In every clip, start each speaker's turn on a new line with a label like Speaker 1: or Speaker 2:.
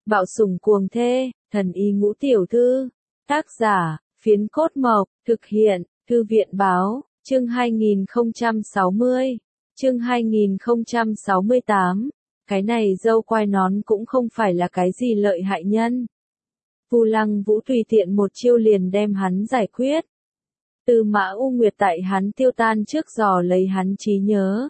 Speaker 1: Bạo sủng cuồng thê, thần y ngũ tiểu thư. Tác giả, Phiến Cốt Mộc, thực hiện, Thư viện báo, chương 2060, chương 2068. Cái này dâu quai nón cũng không phải là cái gì lợi hại nhân. Vu Lăng Vũ tùy tiện một chiêu liền đem hắn giải quyết. Tư Mã U Nguyệt tại hắn tiêu tan trước dò lấy hắn trí nhớ.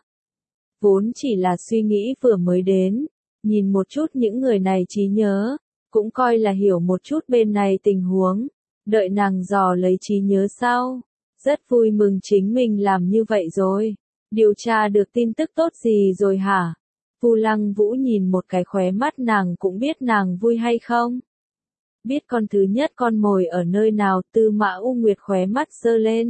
Speaker 1: Vốn chỉ là suy nghĩ vừa mới đến, nhìn một chút những người này trí nhớ, cũng coi là hiểu một chút bên này tình huống, đợi nàng dò lấy trí nhớ sau. Rất vui mừng chính mình làm như vậy rồi. Điều tra được tin tức tốt gì rồi hả? Vu Lăng Vũ nhìn một cái khóe mắt nàng cũng biết nàng vui hay không. Biết con thứ nhất con mồi ở nơi nào, Tư Mã U Nguyệt khóe mắt giơ lên.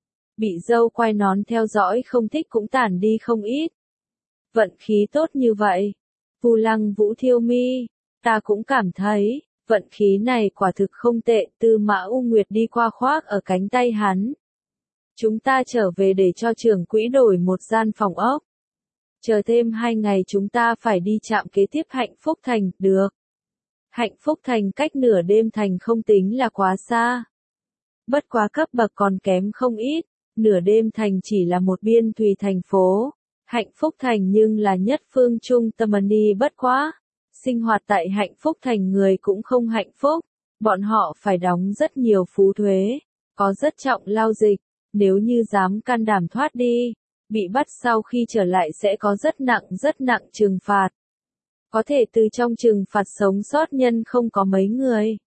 Speaker 1: Bị dâu quai nón theo dõi không thích cũng tản đi không ít. Vận khí tốt như vậy. Vu Lăng Vũ thiêu mi, ta cũng cảm thấy, vận khí này quả thực không tệ. Tư Mã U Nguyệt đi qua khoác ở cánh tay hắn. Chúng ta trở về để cho trưởng quỹ đổi một gian phòng ốc. Chờ thêm 2 ngày chúng ta phải đi trạm kế tiếp Hạnh Phúc Thành, được. Hạnh Phúc Thành cách nửa đêm thành không tính là quá xa. Bất quá cấp bậc còn kém không ít, nửa đêm thành chỉ là một biên thùy thành phố. Hạnh Phúc Thành nhưng là nhất phương trung tâm đi bất quá. Sinh hoạt tại Hạnh Phúc Thành người cũng không hạnh phúc. Bọn họ phải đóng rất nhiều phú thuế, có rất trọng lao dịch. Nếu như dám can đảm thoát đi, bị bắt sau khi trở lại sẽ có rất nặng trừng phạt. Có thể từ trong trừng phạt sống sót nhân không có mấy người.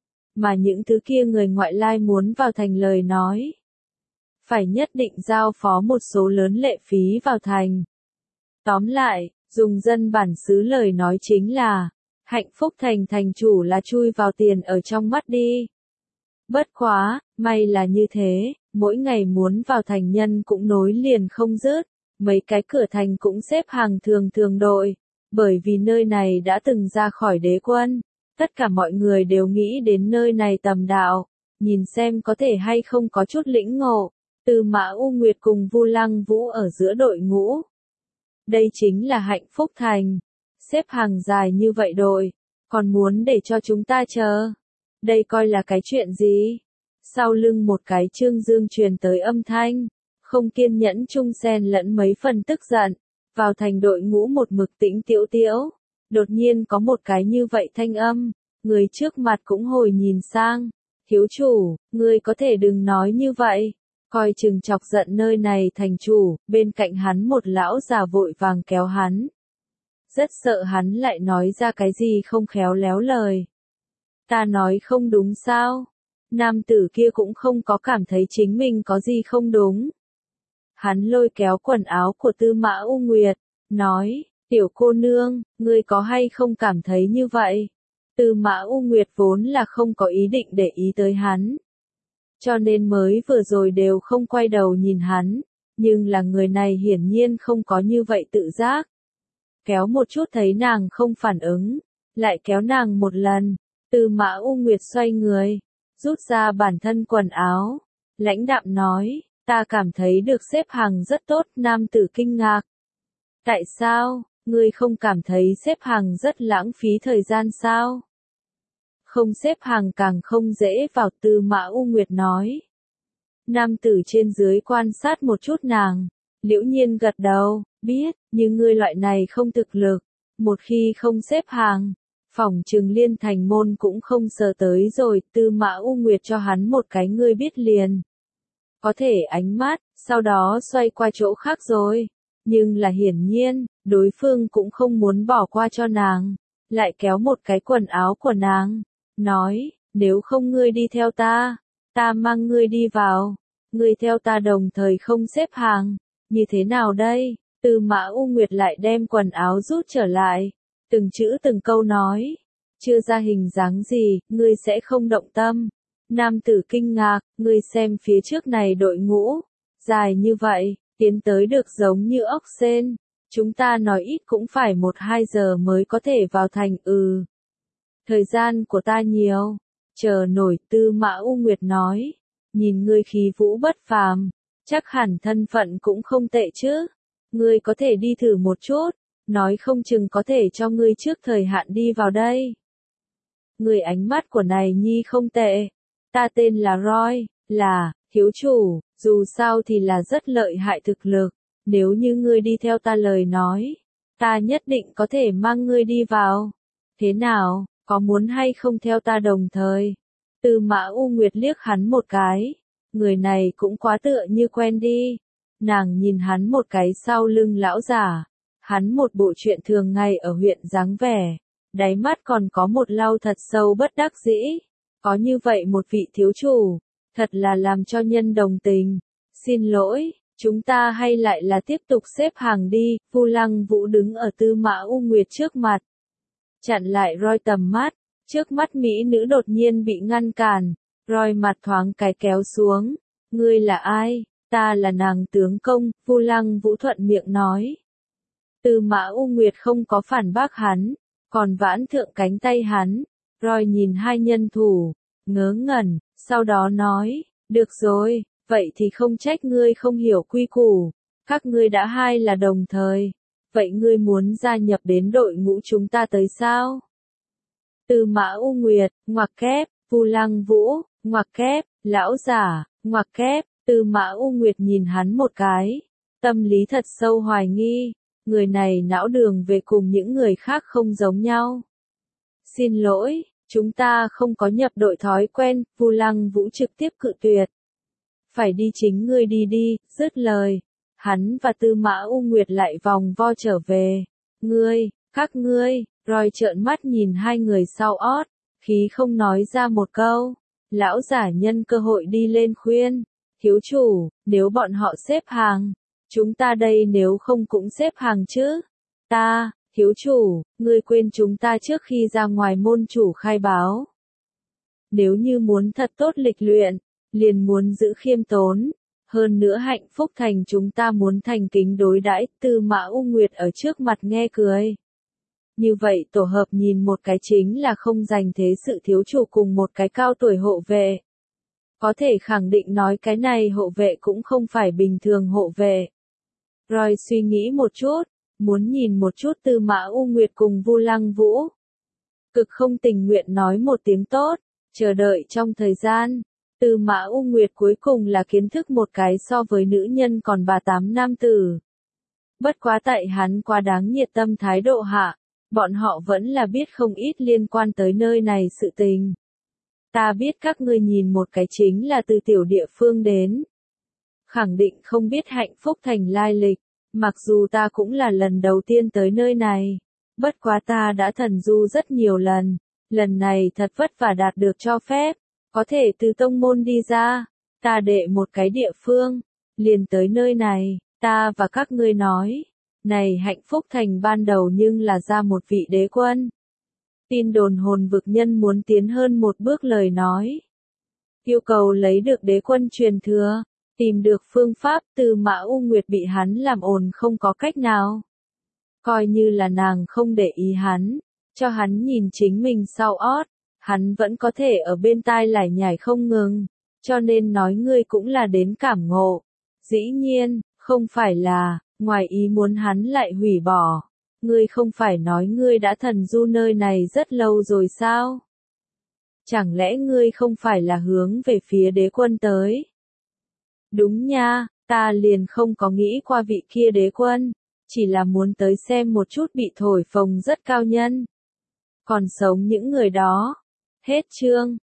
Speaker 1: Mà những thứ kia người ngoại lai muốn vào thành lời nói. Phải nhất định giao phó một số lớn lệ phí vào thành. Tóm lại, dùng dân bản xứ lời nói chính là, Hạnh Phúc Thành thành chủ là chui vào tiền ở trong mắt đi. Bất quá, may là như thế, mỗi ngày muốn vào thành nhân cũng nối liền không dứt, mấy cái cửa thành cũng xếp hàng thường đội, bởi vì nơi này đã từng ra khỏi đế quân, tất cả mọi người đều nghĩ đến nơi này tầm đạo, nhìn xem có thể hay không có chút lĩnh ngộ. Tư Mã U Nguyệt cùng Vu Lăng Vũ ở giữa đội ngũ. Đây chính là Hạnh Phúc Thành, xếp hàng dài như vậy đội, còn muốn để cho chúng ta chờ. Đây coi là cái chuyện gì? Sau lưng một cái Trương Dương truyền tới âm thanh, không kiên nhẫn chung xen lẫn mấy phần tức giận, vào thành đội ngũ một mực tĩnh tiễu tiễu, đột nhiên có một cái như vậy thanh âm, người trước mặt cũng hồi nhìn sang, thiếu chủ, ngươi có thể đừng nói như vậy, coi chừng chọc giận nơi này thành chủ. Bên cạnh hắn một lão già vội vàng kéo hắn, rất sợ hắn lại nói ra cái gì không khéo léo lời. Ta nói không đúng sao? Nam tử kia cũng không có cảm thấy chính mình có gì không đúng. Hắn lôi kéo quần áo của Tư Mã U Nguyệt, nói, tiểu cô nương, ngươi có hay không cảm thấy như vậy? Tư Mã U Nguyệt vốn là không có ý định để ý tới hắn. Cho nên mới vừa rồi đều không quay đầu nhìn hắn, nhưng là người này hiển nhiên không có như vậy tự giác. Kéo một chút thấy nàng không phản ứng, lại kéo nàng một lần, Tư Mã U Nguyệt xoay người, rút ra bản thân quần áo, lãnh đạm nói, ta cảm thấy được xếp hàng rất tốt. Nam tử kinh ngạc. Tại sao, ngươi không cảm thấy xếp hàng rất lãng phí thời gian sao? Không xếp hàng càng không dễ vào, Tư Mã U Nguyệt nói. Nam tử trên dưới quan sát một chút nàng, liễu nhiên gật đầu, biết, nhưng ngươi loại này không thực lực, một khi không xếp hàng, phỏng chừng liên thành môn cũng không sờ tới rồi. Tư Mã U Nguyệt cho hắn một cái ngươi biết liền. Có thể ánh mắt, sau đó xoay qua chỗ khác rồi. Nhưng là hiển nhiên, đối phương cũng không muốn bỏ qua cho nàng, lại kéo một cái quần áo của nàng, nói, nếu không ngươi đi theo ta, ta mang ngươi đi vào, ngươi theo ta đồng thời không xếp hàng, như thế nào đây? Tư Mã U Nguyệt lại đem quần áo rút trở lại, từng chữ từng câu nói, chưa ra hình dáng gì, ngươi sẽ không động tâm. Nam tử kinh ngạc, ngươi xem phía trước này đội ngũ, dài như vậy, tiến tới được giống như ốc sên, chúng ta nói ít cũng phải 1-2 giờ mới có thể vào thành. Thời gian của ta nhiều, chờ nổi. Tư Mã U Nguyệt nói, nhìn ngươi khí vũ bất phàm, chắc hẳn thân phận cũng không tệ chứ, ngươi có thể đi thử một chút, nói không chừng có thể cho ngươi trước thời hạn đi vào đây. người ánh mắt của này nhi không tệ. Ta tên là Roy, là, thiếu chủ, dù sao thì là rất lợi hại thực lực. Nếu như ngươi đi theo ta lời nói, ta nhất định có thể mang ngươi đi vào. Thế nào, có muốn hay không theo ta đồng thời? Tư Mã U Nguyệt liếc hắn một cái. Người này cũng quá tựa như quen đi. Nàng nhìn hắn một cái sau lưng lão giả. Hắn một bộ chuyện thường ngày ở huyện dáng vẻ. Đáy mắt còn có một lau thật sâu bất đắc dĩ. Có như vậy một vị thiếu chủ. Thật là làm cho nhân đồng tình. Xin lỗi, chúng ta hay lại là tiếp tục xếp hàng đi. Vu Lăng Vũ đứng ở Tư Mã U Nguyệt trước mặt. Chặn lại Roy tầm mắt. Trước mắt mỹ nữ đột nhiên bị ngăn cản. Roy mặt thoáng cái kéo xuống. Ngươi là ai? Ta là nàng tướng công, Vu Lăng Vũ thuận miệng nói. Tư Mã U Nguyệt không có phản bác hắn, còn vãn thượng cánh tay hắn. Roy nhìn hai nhân thủ, ngớ ngẩn, sau đó nói, được rồi, vậy thì không trách ngươi không hiểu quy củ. Các ngươi đã hai là đồng thời. Vậy ngươi muốn gia nhập đến đội ngũ chúng ta tới sao? Tư Mã U Nguyệt, ngoặc kép, Vu Lăng Vũ, ngoặc kép, lão giả, ngoặc kép, Tư Mã U Nguyệt nhìn hắn một cái. Tâm lý thật sâu hoài nghi, người này não đường về cùng những người khác không giống nhau. Xin lỗi, chúng ta không có nhập đội thói quen, Vu Lăng Vũ trực tiếp cự tuyệt. Phải đi chính ngươi đi đi, dứt lời. Hắn và Tư Mã U Nguyệt lại vòng vo trở về. Ngươi, các ngươi, Roy trợn mắt nhìn hai người sau ót, khí không nói ra một câu. Lão giả nhân cơ hội đi lên khuyên. Thiếu chủ, nếu bọn họ xếp hàng, chúng ta đây nếu không cũng xếp hàng chứ. Ta, thiếu chủ, ngươi quên chúng ta trước khi ra ngoài môn chủ khai báo. Nếu như muốn thật tốt lịch luyện, liền muốn giữ khiêm tốn. Hơn nữa hạnh phúc thành chúng ta muốn thành kính đối đãi. Tư Mã U Nguyệt ở trước mặt nghe cười. Như vậy tổ hợp nhìn một cái chính là không dành thế sự thiếu chủ cùng một cái cao tuổi hộ vệ. Có thể khẳng định nói cái này hộ vệ cũng không phải bình thường hộ vệ. Roy suy nghĩ một chút, muốn nhìn một chút Tư Mã U Nguyệt cùng Vu Lăng Vũ. Cực không tình nguyện nói một tiếng tốt, chờ đợi trong thời gian. Tư Mã U Nguyệt cuối cùng là kiến thức một cái so với nữ nhân còn bà tám nam tử. Bất quá tại hắn quá đáng nhiệt tâm thái độ hạ, bọn họ vẫn là biết không ít liên quan tới nơi này sự tình. Ta biết các ngươi nhìn một cái chính là từ tiểu địa phương đến. Khẳng định không biết hạnh phúc thành lai lịch, mặc dù ta cũng là lần đầu tiên tới nơi này. Bất quá ta đã thần du rất nhiều lần này thật vất vả đạt được cho phép, có thể từ tông môn đi ra, ta đệ một cái địa phương, liền tới nơi này, ta và các ngươi nói, này hạnh phúc thành ban đầu nhưng là ra một vị đế quân. Tin đồn hồn vực nhân muốn tiến hơn một bước lời nói. Yêu cầu lấy được đế quân truyền thừa, tìm được phương pháp. Tư Mã U Nguyệt bị hắn làm ồn không có cách nào. Coi như là nàng không để ý hắn, cho hắn nhìn chính mình sau ót, hắn vẫn có thể ở bên tai lải nhải không ngừng, cho nên nói ngươi cũng là đến cảm ngộ. Dĩ nhiên, không phải là, ngoài ý muốn hắn lại hủy bỏ. Ngươi không phải nói ngươi đã thần du nơi này rất lâu rồi sao? Chẳng lẽ ngươi không phải là hướng về phía đế quân tới? Đúng nha, ta liền không có nghĩ qua vị kia đế quân, chỉ là muốn tới xem một chút bị thổi phồng rất cao nhân. Còn sống những người đó. Hết chương.